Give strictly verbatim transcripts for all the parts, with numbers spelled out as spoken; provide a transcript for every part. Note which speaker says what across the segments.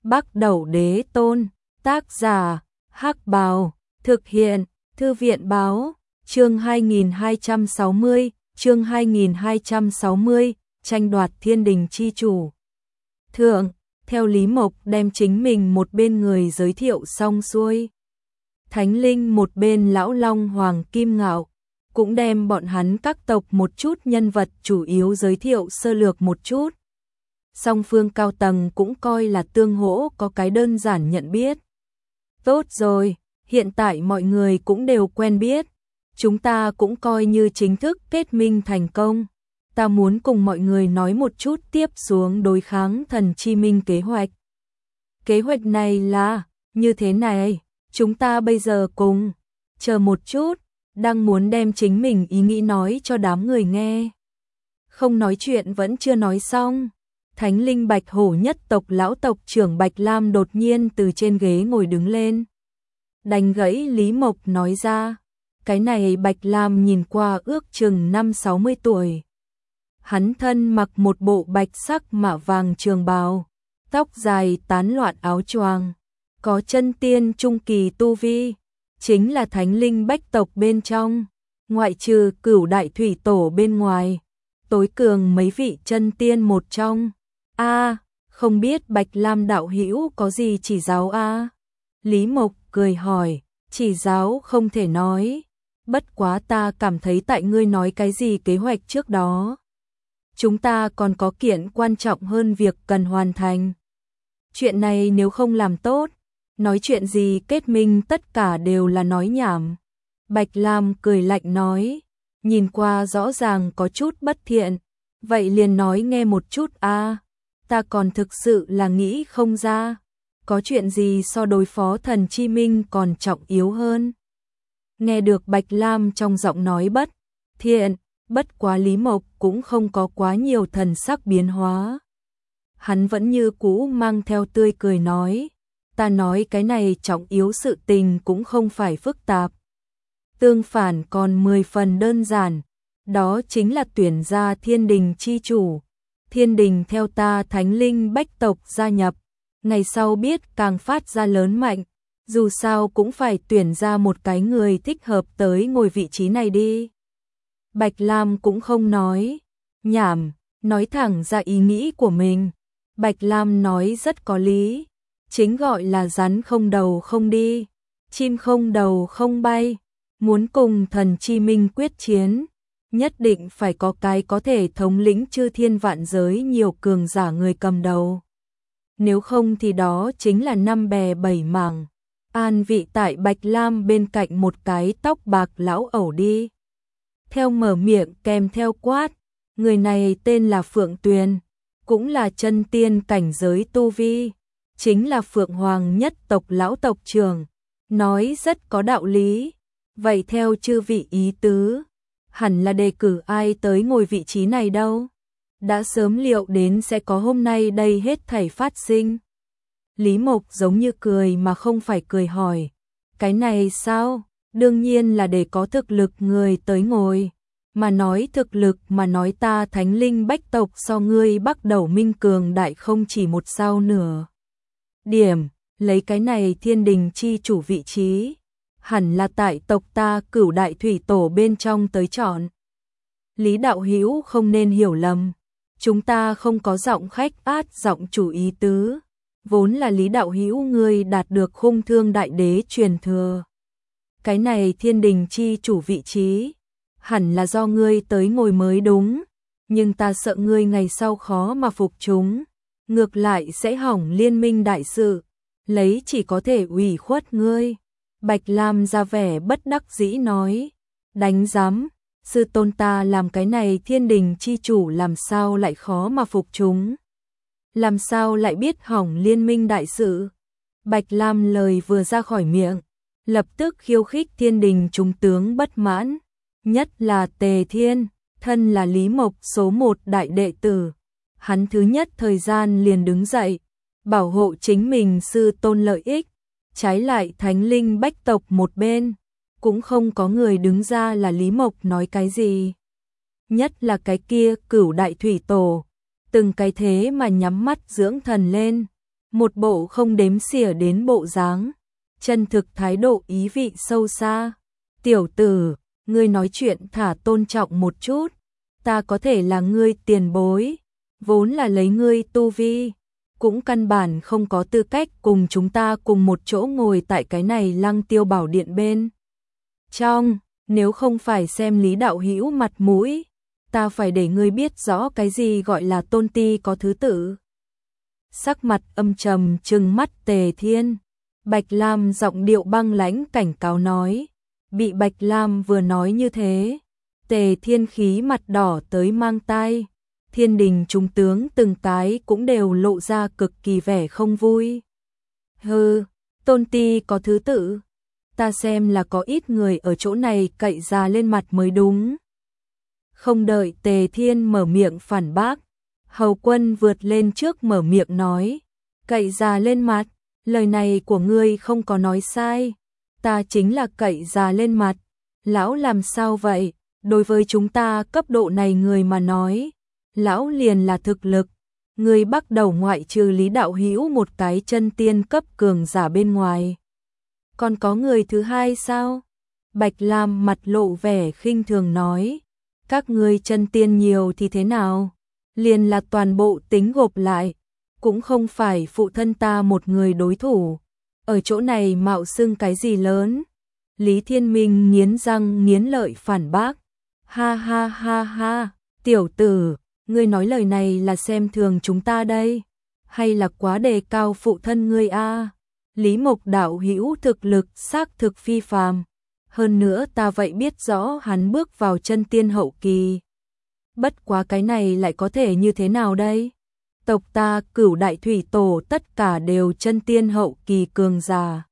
Speaker 1: Bắc Đẩu Đế Tôn, tác giả, Hắc Bào, thực hiện, Thư viện Báo, chương hai nghìn hai trăm sáu mươi, chương hai nghìn hai trăm sáu mươi, tranh đoạt thiên đình chi chủ. Thượng, theo Lý Mộc đem chính mình một bên người giới thiệu xong xuôi. Thánh Linh một bên Lão Long Hoàng Kim Ngạo, cũng đem bọn hắn các tộc một chút nhân vật chủ yếu giới thiệu sơ lược một chút. Song phương cao tầng cũng coi là tương hỗ có cái đơn giản nhận biết. Tốt rồi, hiện tại mọi người cũng đều quen biết. Chúng ta cũng coi như chính thức kết minh thành công. Ta muốn cùng mọi người nói một chút tiếp xuống đối kháng thần chi minh kế hoạch. Kế hoạch này là như thế này, chúng ta bây giờ cùng, chờ một chút, đang muốn đem chính mình ý nghĩ nói cho đám người nghe. Không nói chuyện vẫn chưa nói xong. Thánh Linh Bạch Hổ nhất tộc lão tộc trưởng Bạch Lam đột nhiên từ trên ghế ngồi đứng lên. Đánh gãy Lý Mộc nói ra, cái này Bạch Lam nhìn qua ước chừng năm sáu mươi tuổi. Hắn thân mặc một bộ bạch sắc mạ vàng trường bào, tóc dài tán loạn áo choàng, có chân tiên trung kỳ tu vi, chính là Thánh Linh Bách tộc bên trong, ngoại trừ Cửu Đại Thủy Tổ bên ngoài, tối cường mấy vị chân tiên một trong. A, à, không biết Bạch Lam đạo hữu có gì chỉ giáo a? À? Lý Mộc cười hỏi, chỉ giáo không thể nói, bất quá ta cảm thấy tại ngươi nói cái gì kế hoạch trước đó. Chúng ta còn có kiện quan trọng hơn việc cần hoàn thành. Chuyện này nếu không làm tốt, nói chuyện gì kết minh tất cả đều là nói nhảm. Bạch Lam cười lạnh nói, nhìn qua rõ ràng có chút bất thiện, vậy liền nói nghe một chút a. À, ta còn thực sự là nghĩ không ra, có chuyện gì so đối phó thần chi minh còn trọng yếu hơn. Nghe được Bạch Lam trong giọng nói bất thiện, bất quá Lý Mộc cũng không có quá nhiều thần sắc biến hóa. Hắn vẫn như cũ mang theo tươi cười nói, ta nói cái này trọng yếu sự tình cũng không phải phức tạp. Tương phản còn mười phần đơn giản, đó chính là tuyển ra thiên đình chi chủ. Thiên đình theo ta Thánh Linh Bách tộc gia nhập, ngày sau biết càng phát ra lớn mạnh, dù sao cũng phải tuyển ra một cái người thích hợp tới ngồi vị trí này đi. Bạch Lam cũng không nói nhảm, nói thẳng ra ý nghĩ của mình. Bạch Lam nói rất có lý, chính gọi là rắn không đầu không đi, chim không đầu không bay, muốn cùng thần chi minh quyết chiến, nhất định phải có cái có thể thống lĩnh chư thiên vạn giới nhiều cường giả người cầm đầu. Nếu không thì đó chính là năm bè bảy mảng. An vị tại Bạch Lam bên cạnh một cái tóc bạc lão ẩu đi. Theo mở miệng kèm theo quát, người này tên là Phượng Tuyền, cũng là chân tiên cảnh giới tu vi, chính là Phượng Hoàng nhất tộc lão tộc trưởng, nói rất có đạo lý. Vậy theo chư vị ý tứ, hẳn là đề cử ai tới ngồi vị trí này đâu? Đã sớm liệu đến sẽ có hôm nay đây hết thảy phát sinh. Lý Mộc giống như cười mà không phải cười hỏi, cái này sao? Đương nhiên là để có thực lực người tới ngồi. Mà nói thực lực mà nói ta Thánh Linh Bách tộc so ngươi Bắc Đẩu Minh cường đại không chỉ một sao nửa điểm, lấy cái này thiên đình chi chủ vị trí, hẳn là tại tộc ta Cửu Đại Thủy Tổ bên trong tới chọn. Lý đạo hữu không nên hiểu lầm, chúng ta không có giọng khách át giọng chủ ý tứ, vốn là Lý đạo hữu ngươi đạt được Khung Thương Đại Đế truyền thừa. Cái này thiên đình chi chủ vị trí, hẳn là do ngươi tới ngồi mới đúng, nhưng ta sợ ngươi ngày sau khó mà phục chúng, ngược lại sẽ hỏng liên minh đại sự, lấy chỉ có thể ủy khuất ngươi. Bạch Lam ra vẻ bất đắc dĩ nói, đánh giám, sư tôn ta làm cái này thiên đình chi chủ làm sao lại khó mà phục chúng, làm sao lại biết hỏng liên minh đại sự. Bạch Lam lời vừa ra khỏi miệng, lập tức khiêu khích thiên đình trung tướng bất mãn, nhất là Tề Thiên, thân là Lý Mộc số một đại đệ tử. Hắn thứ nhất thời gian liền đứng dậy, bảo hộ chính mình sư tôn lợi ích, trái lại Thánh Linh Bách tộc một bên, cũng không có người đứng ra là Lý Mộc nói cái gì. Nhất là cái kia Cửu Đại Thủy Tổ, từng cái thế mà nhắm mắt dưỡng thần lên, một bộ không đếm xỉa đến bộ dáng, chân thực thái độ ý vị sâu xa. Tiểu tử, ngươi nói chuyện thả tôn trọng một chút, ta có thể là ngươi tiền bối, vốn là lấy ngươi tu vi, cũng căn bản không có tư cách cùng chúng ta cùng một chỗ ngồi tại cái này Lăng Tiêu Bảo Điện bên trong, nếu không phải xem Lý đạo hữu mặt mũi, ta phải để ngươi biết rõ cái gì gọi là tôn ti có thứ tự. Sắc mặt âm trầm trừng mắt Tề Thiên, Bạch Lam giọng điệu băng lãnh cảnh cáo nói. Bị Bạch Lam vừa nói như thế, Tề Thiên khí mặt đỏ tới mang tai, thiên đình trung tướng từng cái cũng đều lộ ra cực kỳ vẻ không vui. Hừ, tôn ti có thứ tự, ta xem là có ít người ở chỗ này cậy ra lên mặt mới đúng. Không đợi Tề Thiên mở miệng phản bác, Hầu Quân vượt lên trước mở miệng nói, cậy ra lên mặt, lời này của ngươi không có nói sai, ta chính là cậy ra lên mặt. Lão làm sao vậy? Đối với chúng ta cấp độ này người mà nói, lão liền là thực lực. Người bắt đầu ngoại trừ Lý đạo hữu một cái chân tiên cấp cường giả bên ngoài, còn có người thứ hai sao? Bạch Lam mặt lộ vẻ khinh thường nói, các ngươi chân tiên nhiều thì thế nào? Liền là toàn bộ tính gộp lại, cũng không phải phụ thân ta một người đối thủ. Ở chỗ này mạo xưng cái gì lớn? Lý Thiên Minh nghiến răng nghiến lợi phản bác. Ha ha ha ha, tiểu tử, ngươi nói lời này là xem thường chúng ta đây, hay là quá đề cao phụ thân ngươi a? Lý Mộc đạo hữu thực lực xác thực phi phàm, hơn nữa ta vậy biết rõ hắn bước vào chân tiên hậu kỳ. Bất quá cái này lại có thể như thế nào đây? Tộc ta Cửu Đại Thủy Tổ tất cả đều chân tiên hậu kỳ cường giả.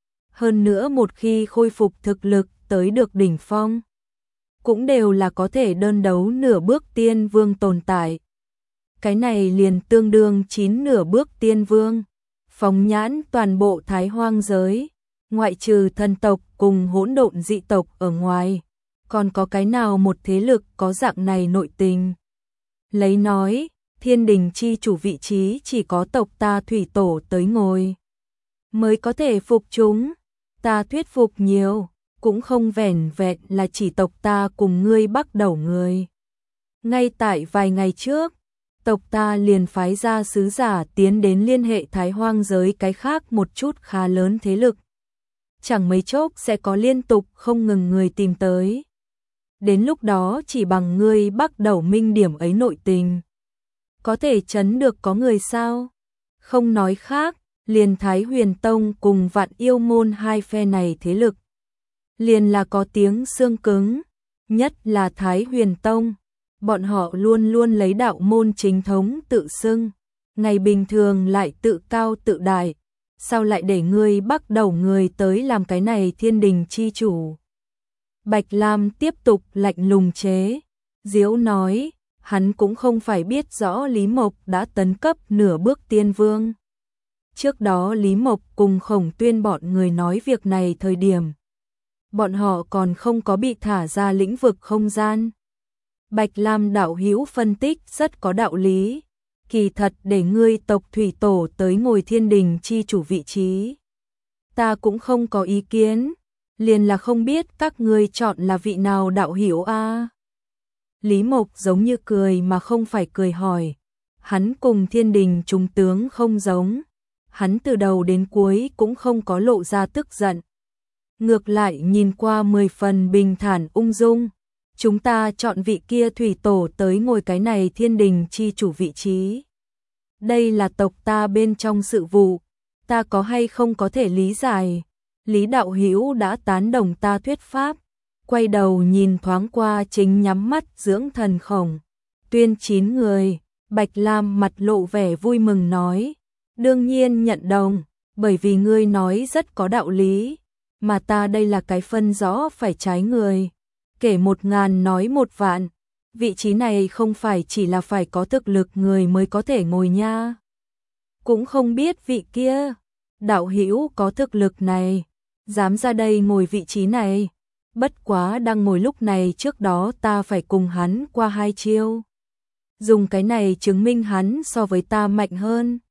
Speaker 1: Hơn nữa một khi khôi phục thực lực tới được đỉnh phong, cũng đều là có thể đơn đấu nửa bước tiên vương tồn tại. Cái này liền tương đương chín nửa bước tiên vương. Phóng nhãn toàn bộ Thái Hoang giới, ngoại trừ thần tộc cùng hỗn độn dị tộc ở ngoài, còn có cái nào một thế lực có dạng này nội tình? Lấy nói, thiên đình chi chủ vị trí chỉ có tộc ta Thủy Tổ tới ngồi mới có thể phục chúng. Ta thuyết phục nhiều, cũng không vẻn vẹn là chỉ tộc ta cùng ngươi bắt đầu người. Ngay tại vài ngày trước, tộc ta liền phái ra sứ giả tiến đến liên hệ Thái Hoang giới cái khác một chút khá lớn thế lực. Chẳng mấy chốc sẽ có liên tục không ngừng người tìm tới. Đến lúc đó chỉ bằng ngươi bắt đầu minh điểm ấy nội tình, có thể chấn được có người sao? Không nói khác, liền Thái Huyền Tông cùng Vạn Yêu Môn hai phe này thế lực, liền là có tiếng xương cứng, nhất là Thái Huyền Tông. Bọn họ luôn luôn lấy đạo môn chính thống tự xưng, ngày bình thường lại tự cao tự đại, sao lại để ngươi bắt đầu người tới làm cái này thiên đình chi chủ? Bạch Lam tiếp tục lạnh lùng chế giễu nói, hắn cũng không phải biết rõ Lý Mộc đã tấn cấp nửa bước tiên vương. Trước đó Lý Mộc cùng Khổng Tuyên bọn người nói việc này thời điểm, bọn họ còn không có bị thả ra lĩnh vực không gian. Bạch Lam đạo hữu phân tích rất có đạo lý, kỳ thật để ngươi tộc Thủy Tổ tới ngồi thiên đình chi chủ vị trí, ta cũng không có ý kiến, liền là không biết các ngươi chọn là vị nào đạo hữu a? Lý Mộc giống như cười mà không phải cười hỏi, hắn cùng thiên đình trung tướng không giống, hắn từ đầu đến cuối cũng không có lộ ra tức giận. Ngược lại nhìn qua mười phần bình thản ung dung. Chúng ta chọn vị kia Thủy Tổ tới ngồi cái này thiên đình chi chủ vị trí. Đây là tộc ta bên trong sự vụ, ta có hay không có thể lý giải. Lý đạo hữu đã tán đồng ta thuyết pháp, quay đầu nhìn thoáng qua chính nhắm mắt dưỡng thần Khổng Tuyên chín người. Bạch Lam mặt lộ vẻ vui mừng nói, đương nhiên nhận đồng, bởi vì ngươi nói rất có đạo lý, mà ta đây là cái phân rõ phải trái người. Kể một ngàn nói một vạn, vị trí này không phải chỉ là phải có thực lực người mới có thể ngồi nha. Cũng không biết vị kia, đạo hữu có thực lực này, dám ra đây ngồi vị trí này. Bất quá đang ngồi lúc này trước đó ta phải cùng hắn qua hai chiêu. Dùng cái này chứng minh hắn so với ta mạnh hơn.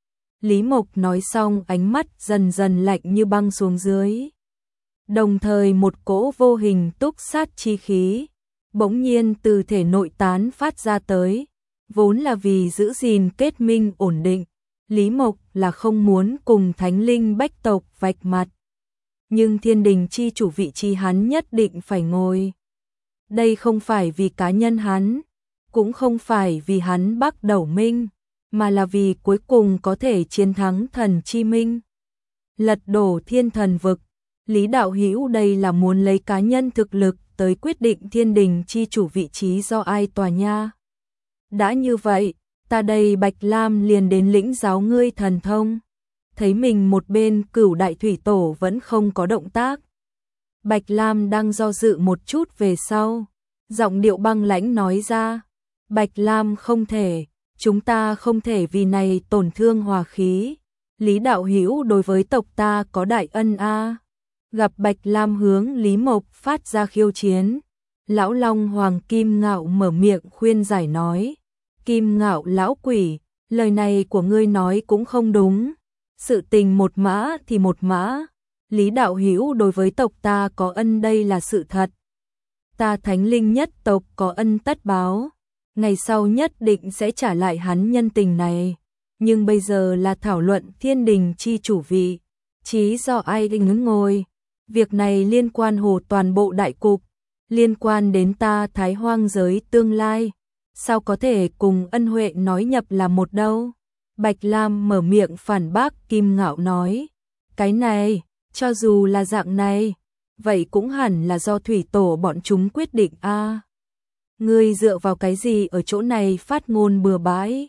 Speaker 1: Lý Mộc nói xong ánh mắt dần dần lạnh như băng xuống dưới. Đồng thời một cỗ vô hình túc sát chi khí bỗng nhiên từ thể nội tán phát ra tới, vốn là vì giữ gìn kết minh ổn định, Lý Mộc là không muốn cùng Thánh Linh Bách tộc vạch mặt. Nhưng Thiên Đình chi chủ vị trí hắn nhất định phải ngồi. Đây không phải vì cá nhân hắn, cũng không phải vì hắn Bắc Đẩu Minh, mà là vì cuối cùng có thể chiến thắng Thần Chi Minh, lật đổ Thiên Thần Vực. Lý Đạo Hữu đây là muốn lấy cá nhân thực lực tới quyết định Thiên Đình chi chủ vị trí do ai tòa nha. Đã như vậy, ta đây Bạch Lam liền đến lĩnh giáo ngươi thần thông. Thấy mình một bên Cửu Đại Thủy Tổ vẫn không có động tác, Bạch Lam đang do dự một chút về sau, giọng điệu băng lãnh nói ra, Bạch Lam không thể, chúng ta không thể vì này tổn thương hòa khí. Lý Đạo Hữu đối với tộc ta có đại ân a. Gặp Bạch Lam hướng Lý Mộc phát ra khiêu chiến, lão Long Hoàng Kim Ngạo mở miệng khuyên giải nói, Kim Ngạo lão quỷ, lời này của ngươi nói cũng không đúng, sự tình một mã thì một mã, Lý Đạo Hữu đối với tộc ta có ân đây là sự thật. Ta Thánh Linh nhất tộc có ân tất báo, ngày sau nhất định sẽ trả lại hắn nhân tình này, nhưng bây giờ là thảo luận Thiên Đình chi chủ vị, chí do ai định ngồi. Việc này liên quan hồ toàn bộ đại cục, liên quan đến ta Thái Hoang giới tương lai, sao có thể cùng ân huệ nói nhập là một đâu. Bạch Lam mở miệng phản bác Kim Ngạo nói, cái này, cho dù là dạng này, vậy cũng hẳn là do thủy tổ bọn chúng quyết định a. À, ngươi dựa vào cái gì ở chỗ này phát ngôn bừa bãi?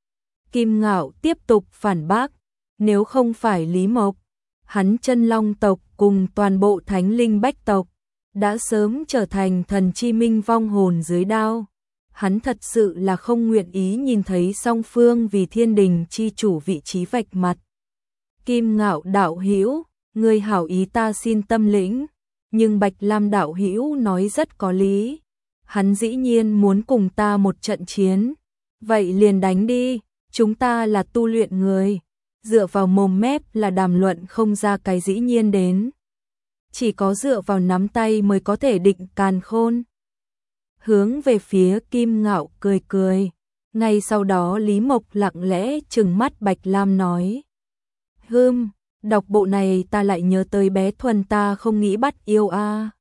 Speaker 1: Kim Ngạo tiếp tục phản bác, nếu không phải Lý Mộc, hắn Chân Long tộc cùng toàn bộ Thánh Linh Bách tộc đã sớm trở thành Thần Chi Minh vong hồn dưới đao. Hắn thật sự là không nguyện ý nhìn thấy song phương vì Thiên Đình chi chủ vị trí vạch mặt. Kim Ngạo đạo hữu, người hảo ý ta xin tâm lĩnh, nhưng Bạch Lam đạo hữu nói rất có lý. Hắn dĩ nhiên muốn cùng ta một trận chiến, vậy liền đánh đi, chúng ta là tu luyện người. Dựa vào mồm mép là đàm luận không ra cái dĩ nhiên đến. Chỉ có dựa vào nắm tay mới có thể định càn khôn. Hướng về phía Kim Ngạo cười cười. Ngay sau đó Lý Mộc lặng lẽ trừng mắt Bạch Lam nói. Hừm, đọc bộ này ta lại nhớ tới bé Thuần ta không nghĩ bắt yêu a. À.